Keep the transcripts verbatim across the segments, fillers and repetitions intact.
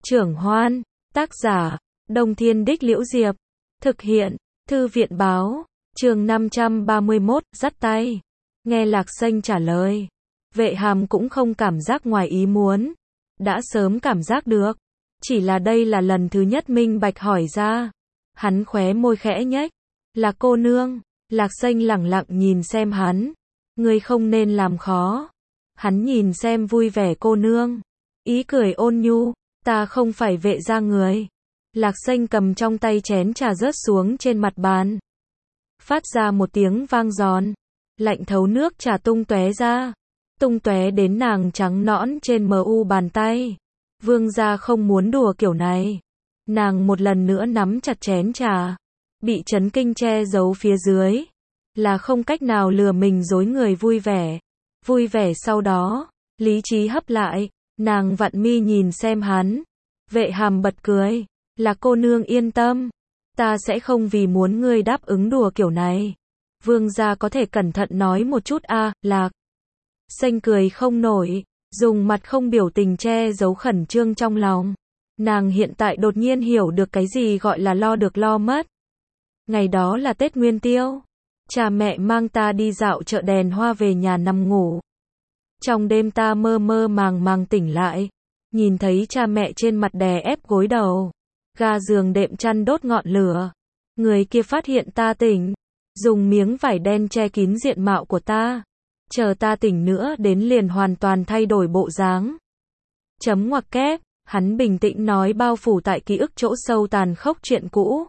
Trưởng Hoan, tác giả, Đông Thiên Đích Liễu Diệp, thực hiện, Thư viện Báo, chương năm trăm ba mươi mốt, dắt tay. Nghe Lạc Xanh trả lời, Vệ Hàm cũng không cảm giác ngoài ý muốn, đã sớm cảm giác được, chỉ là đây là lần thứ nhất minh bạch hỏi ra. Hắn khóe môi khẽ nhếch, là cô nương. Lạc Xanh lẳng lặng nhìn xem hắn, ngươi không nên làm khó. Hắn nhìn xem vui vẻ cô nương, ý cười ôn nhu, ta không phải Vệ gia người. Lạc Xanh cầm trong tay chén trà rớt xuống trên mặt bàn, phát ra một tiếng vang giòn, lạnh thấu nước trà tung tóe ra, tung tóe đến nàng trắng nõn trên mờ u bàn tay. Vương gia không muốn đùa kiểu này. Nàng một lần nữa nắm chặt chén trà, bị chấn kinh che giấu phía dưới, là không cách nào lừa mình dối người vui vẻ. Vui vẻ sau đó, lý trí hấp lại, nàng vặn mi nhìn xem hắn. Vệ Hàm bật cười, là cô nương yên tâm, ta sẽ không vì muốn ngươi đáp ứng đùa kiểu này. Vương gia có thể cẩn thận nói một chút a. À, Lạc Xanh cười không nổi, dùng mặt không biểu tình che giấu khẩn trương trong lòng. Nàng hiện tại đột nhiên hiểu được cái gì gọi là lo được lo mất. Ngày đó là Tết Nguyên Tiêu, cha mẹ mang ta đi dạo chợ đèn hoa về nhà nằm ngủ. Trong đêm ta mơ mơ màng màng tỉnh lại, nhìn thấy cha mẹ trên mặt đè ép gối đầu, ga giường đệm chăn đốt ngọn lửa. Người kia phát hiện ta tỉnh, dùng miếng vải đen che kín diện mạo của ta. Chờ ta tỉnh nữa đến liền hoàn toàn thay đổi bộ dáng. Chấm ngoặc kép, hắn bình tĩnh nói bao phủ tại ký ức chỗ sâu tàn khốc chuyện cũ.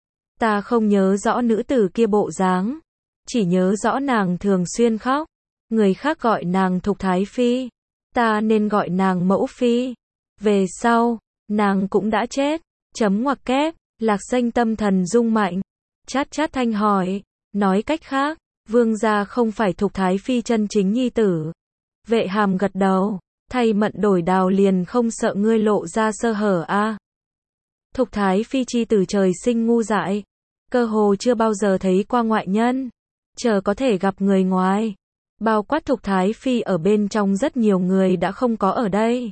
Ta không nhớ rõ nữ tử kia bộ dáng, chỉ nhớ rõ nàng thường xuyên khóc. Người khác gọi nàng Thục Thái Phi, ta nên gọi nàng Mẫu Phi. Về sau, nàng cũng đã chết. Chấm ngoặc kép, Lạc Xanh tâm thần rung mạnh, chát chát thanh hỏi, nói cách khác, Vương gia không phải Thục Thái Phi chân chính nhi tử. Vệ Hàm gật đầu, thay mận đổi đào liền không sợ ngươi lộ ra sơ hở a. À. Thục Thái Phi chi tử trời sinh ngu dại, cơ hồ chưa bao giờ thấy qua ngoại nhân, chờ có thể gặp người ngoài. Bao quát Thục Thái Phi ở bên trong rất nhiều người đã không có ở đây.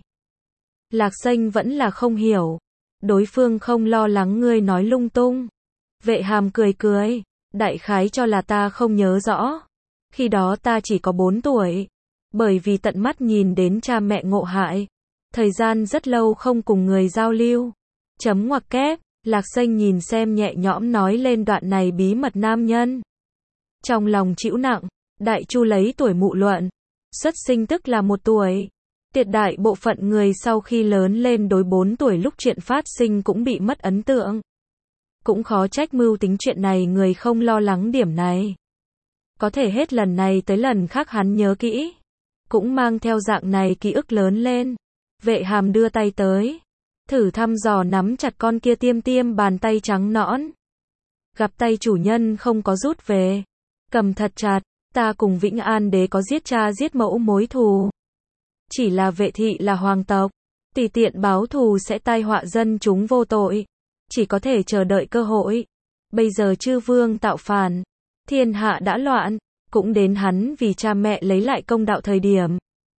Lạc Xanh vẫn là không hiểu, đối phương không lo lắng ngươi nói lung tung. Vệ Hàm cười cười, đại khái cho là ta không nhớ rõ. Khi đó ta chỉ có bốn tuổi, bởi vì tận mắt nhìn đến cha mẹ ngộ hại, thời gian rất lâu không cùng người giao lưu. Chấm ngoặc kép, Lạc Xanh nhìn xem nhẹ nhõm nói lên đoạn này bí mật nam nhân. Trong lòng chịu nặng, Đại Chu lấy tuổi mụ luận, xuất sinh tức là một tuổi. Tuyệt đại bộ phận người sau khi lớn lên đối bốn tuổi lúc chuyện phát sinh cũng bị mất ấn tượng. Cũng khó trách mưu tính chuyện này người không lo lắng điểm này. Có thể hết lần này tới lần khác hắn nhớ kỹ, cũng mang theo dạng này ký ức lớn lên. Vệ Hàm đưa tay tới, thử thăm dò nắm chặt con kia tiêm tiêm bàn tay trắng nõn. Gặp tay chủ nhân không có rút về, cầm thật chặt. Ta cùng Vĩnh An đế có giết cha giết mẫu mối thù. Chỉ là Vệ thị là hoàng tộc, tùy tiện báo thù sẽ tai họa dân chúng vô tội, chỉ có thể chờ đợi cơ hội. Bây giờ chư vương tạo phản, thiên hạ đã loạn, cũng đến hắn vì cha mẹ lấy lại công đạo thời điểm.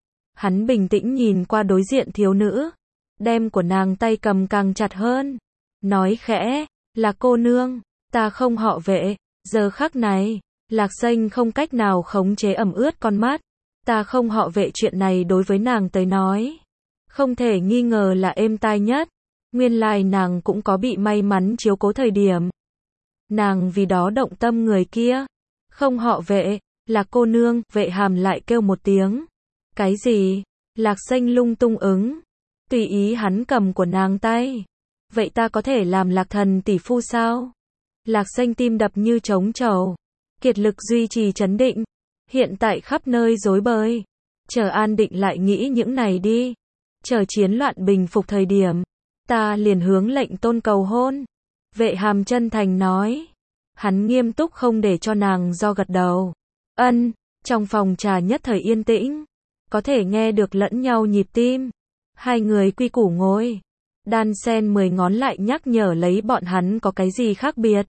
Hắn bình tĩnh nhìn qua đối diện thiếu nữ, đem của nàng tay cầm càng chặt hơn, nói khẽ, là cô nương, ta không họ Vệ. Giờ khắc này, Lạc Xanh không cách nào khống chế ẩm ướt con mắt. Ta không họ Vệ chuyện này đối với nàng tới nói, không thể nghi ngờ là êm tai nhất. Nguyên lai nàng cũng có bị may mắn chiếu cố thời điểm. Nàng vì đó động tâm người kia. Không họ Vệ, là cô nương. Vệ Hàm lại kêu một tiếng. Cái gì? Lạc Xanh lung tung ứng, tùy ý hắn cầm của nàng tay. Vậy ta có thể làm Lạc thần tỷ phu sao? Lạc Xanh tim đập như trống trầu, kiệt lực duy trì trấn định. Hiện tại khắp nơi rối bời, chờ an định lại nghĩ những này đi. Chờ chiến loạn bình phục thời điểm, ta liền hướng lệnh tôn cầu hôn. Vệ Hàm chân thành nói. Hắn nghiêm túc không để cho nàng do gật đầu. Ân. Trong phòng trà nhất thời yên tĩnh, có thể nghe được lẫn nhau nhịp tim. Hai người quy củ ngồi, đan sen mười ngón lại nhắc nhở lấy bọn hắn có cái gì khác biệt.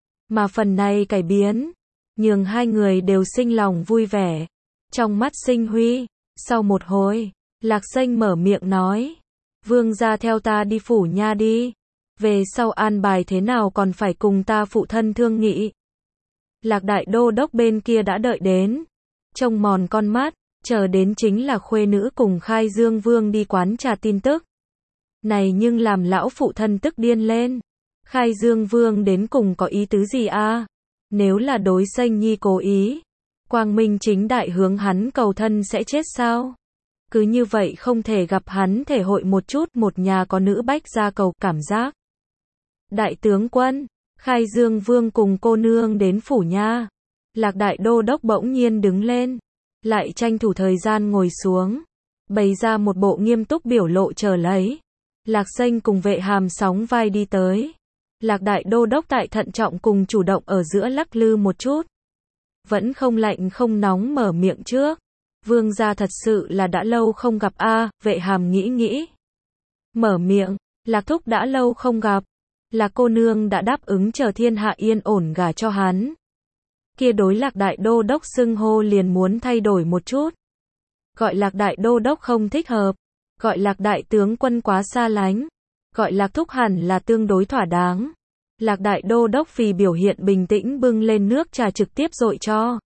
Mà phần này cải biến, nhường hai người đều sinh lòng vui vẻ. Trong mắt sinh huy, sau một hồi, Lạc Xanh mở miệng nói. Vương gia theo ta đi Phủ Nha đi. Về sau an bài thế nào còn phải cùng ta phụ thân thương nghị. Lạc đại đô đốc bên kia đã đợi đến. Trông mòn con mắt, chờ đến chính là khuê nữ cùng Khai Dương Vương đi quán trà tin tức. Này nhưng làm lão phụ thân tức điên lên. Khai Dương Vương đến cùng có ý tứ gì a? Nếu là đối Sanh Nhi cố ý, quang minh chính đại hướng hắn cầu thân sẽ chết sao? Cứ như vậy không thể gặp hắn thể hội một chút một nhà có nữ bách gia cầu cảm giác. Đại tướng quân, Khai Dương Vương cùng cô nương đến Phủ Nha. Lạc đại đô đốc bỗng nhiên đứng lên, lại tranh thủ thời gian ngồi xuống, bày ra một bộ nghiêm túc biểu lộ chờ lấy. Lạc Sanh cùng Vệ Hàm sóng vai đi tới. Lạc đại đô đốc tại thận trọng cùng chủ động ở giữa lắc lư một chút. Vẫn không lạnh không nóng mở miệng trước. Vương gia thật sự là đã lâu không gặp a. Vệ Hàm nghĩ nghĩ. Mở miệng, Lạc thúc đã lâu không gặp. Lạc cô nương đã đáp ứng chờ thiên hạ yên ổn gả cho hắn. Kia đối Lạc đại đô đốc xưng hô liền muốn thay đổi một chút. Gọi Lạc đại đô đốc không thích hợp. Gọi Lạc đại tướng quân quá xa lánh. Gọi Lạc thúc hẳn là tương đối thỏa đáng. Lạc đại đô đốc vì biểu hiện bình tĩnh bưng lên nước trà trực tiếp dội cho.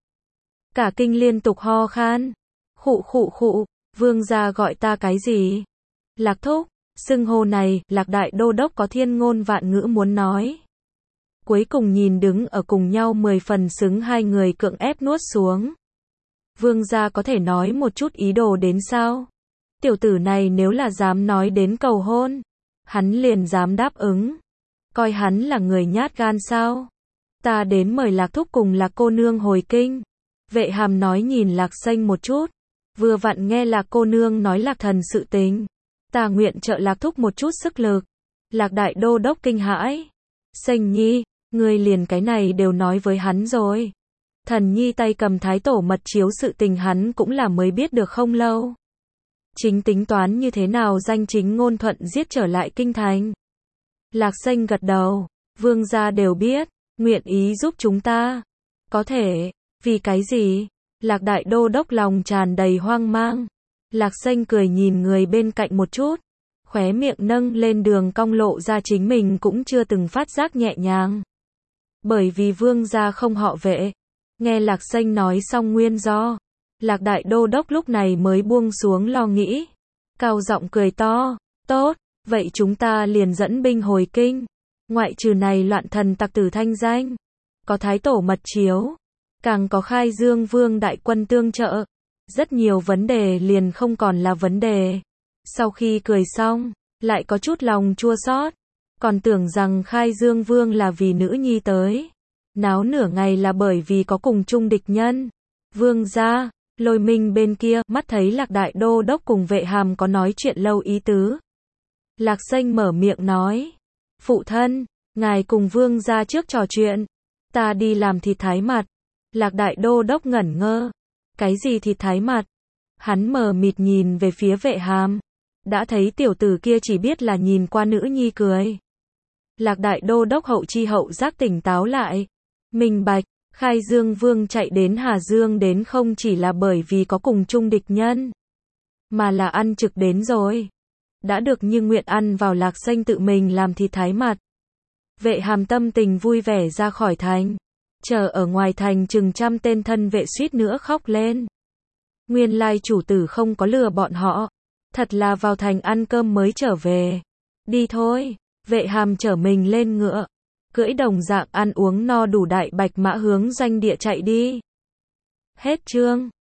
Cả kinh liên tục ho khan. Khụ khụ khụ, vương gia gọi ta cái gì? Lạc thúc, xưng hô này, Lạc đại đô đốc có thiên ngôn vạn ngữ muốn nói. Cuối cùng nhìn đứng ở cùng nhau mười phần xứng hai người cưỡng ép nuốt xuống. Vương gia có thể nói một chút ý đồ đến sao? Tiểu tử này nếu là dám nói đến cầu hôn, hắn liền dám đáp ứng. Coi hắn là người nhát gan sao? Ta đến mời Lạc thúc cùng Lạc cô nương hồi kinh. Vệ Hàm nói nhìn Lạc Sanh một chút. Vừa vặn nghe Lạc cô nương nói Lạc thần sự tình. Ta nguyện trợ Lạc thúc một chút sức lực. Lạc đại đô đốc kinh hãi. Sanh Nhi, ngươi liền cái này đều nói với hắn rồi. Thần Nhi tay cầm thái tổ mật chiếu sự tình hắn cũng là mới biết được không lâu. Chính tính toán như thế nào danh chính ngôn thuận giết trở lại kinh thành. Lạc Sanh gật đầu. Vương gia đều biết. Nguyện ý giúp chúng ta. Có thể. Vì cái gì? Lạc đại đô đốc lòng tràn đầy hoang mang. Lạc Sanh cười nhìn người bên cạnh một chút. Khóe miệng nâng lên đường cong lộ ra chính mình cũng chưa từng phát giác nhẹ nhàng. Bởi vì vương gia không họ Vệ. Nghe Lạc Sanh nói xong nguyên do. Lạc đại đô đốc lúc này mới buông xuống lo nghĩ. Cao giọng cười to. Tốt, vậy chúng ta liền dẫn binh hồi kinh. Ngoại trừ này loạn thần tặc tử thanh danh. Có thái tổ mật chiếu. Càng có Khai Dương Vương đại quân tương trợ. Rất nhiều vấn đề liền không còn là vấn đề. Sau khi cười xong, lại có chút lòng chua xót. Còn tưởng rằng Khai Dương Vương là vì nữ nhi tới. Náo nửa ngày là bởi vì có cùng chung địch nhân. Vương gia, Lôi Minh bên kia, mắt thấy Lạc đại đô đốc cùng Vệ Hàm có nói chuyện lâu ý tứ. Lạc Sanh mở miệng nói. Phụ thân, ngài cùng vương gia trước trò chuyện. Ta đi làm thịt thái mặt. Lạc đại đô đốc ngẩn ngơ. Cái gì thịt thái mặt? Hắn mờ mịt nhìn về phía Vệ Hàm. Đã thấy tiểu tử kia chỉ biết là nhìn qua nữ nhi cười. Lạc đại đô đốc hậu chi hậu giác tỉnh táo lại. Minh bạch, Khai Dương Vương chạy đến Hà Dương đến không chỉ là bởi vì có cùng chung địch nhân. Mà là ăn trực đến rồi. Đã được như nguyện ăn vào Lạc Sanh tự mình làm thịt thái mặt. Vệ Hàm tâm tình vui vẻ ra khỏi thành. Chờ ở ngoài thành chừng trăm tên thân vệ suýt nữa khóc lên. Nguyên lai chủ tử không có lừa bọn họ. Thật là vào thành ăn cơm mới trở về. Đi thôi. Vệ Hàm chở mình lên ngựa. Cưỡi đồng dạng ăn uống no đủ đại bạch mã hướng doanh địa chạy đi. Hết chương.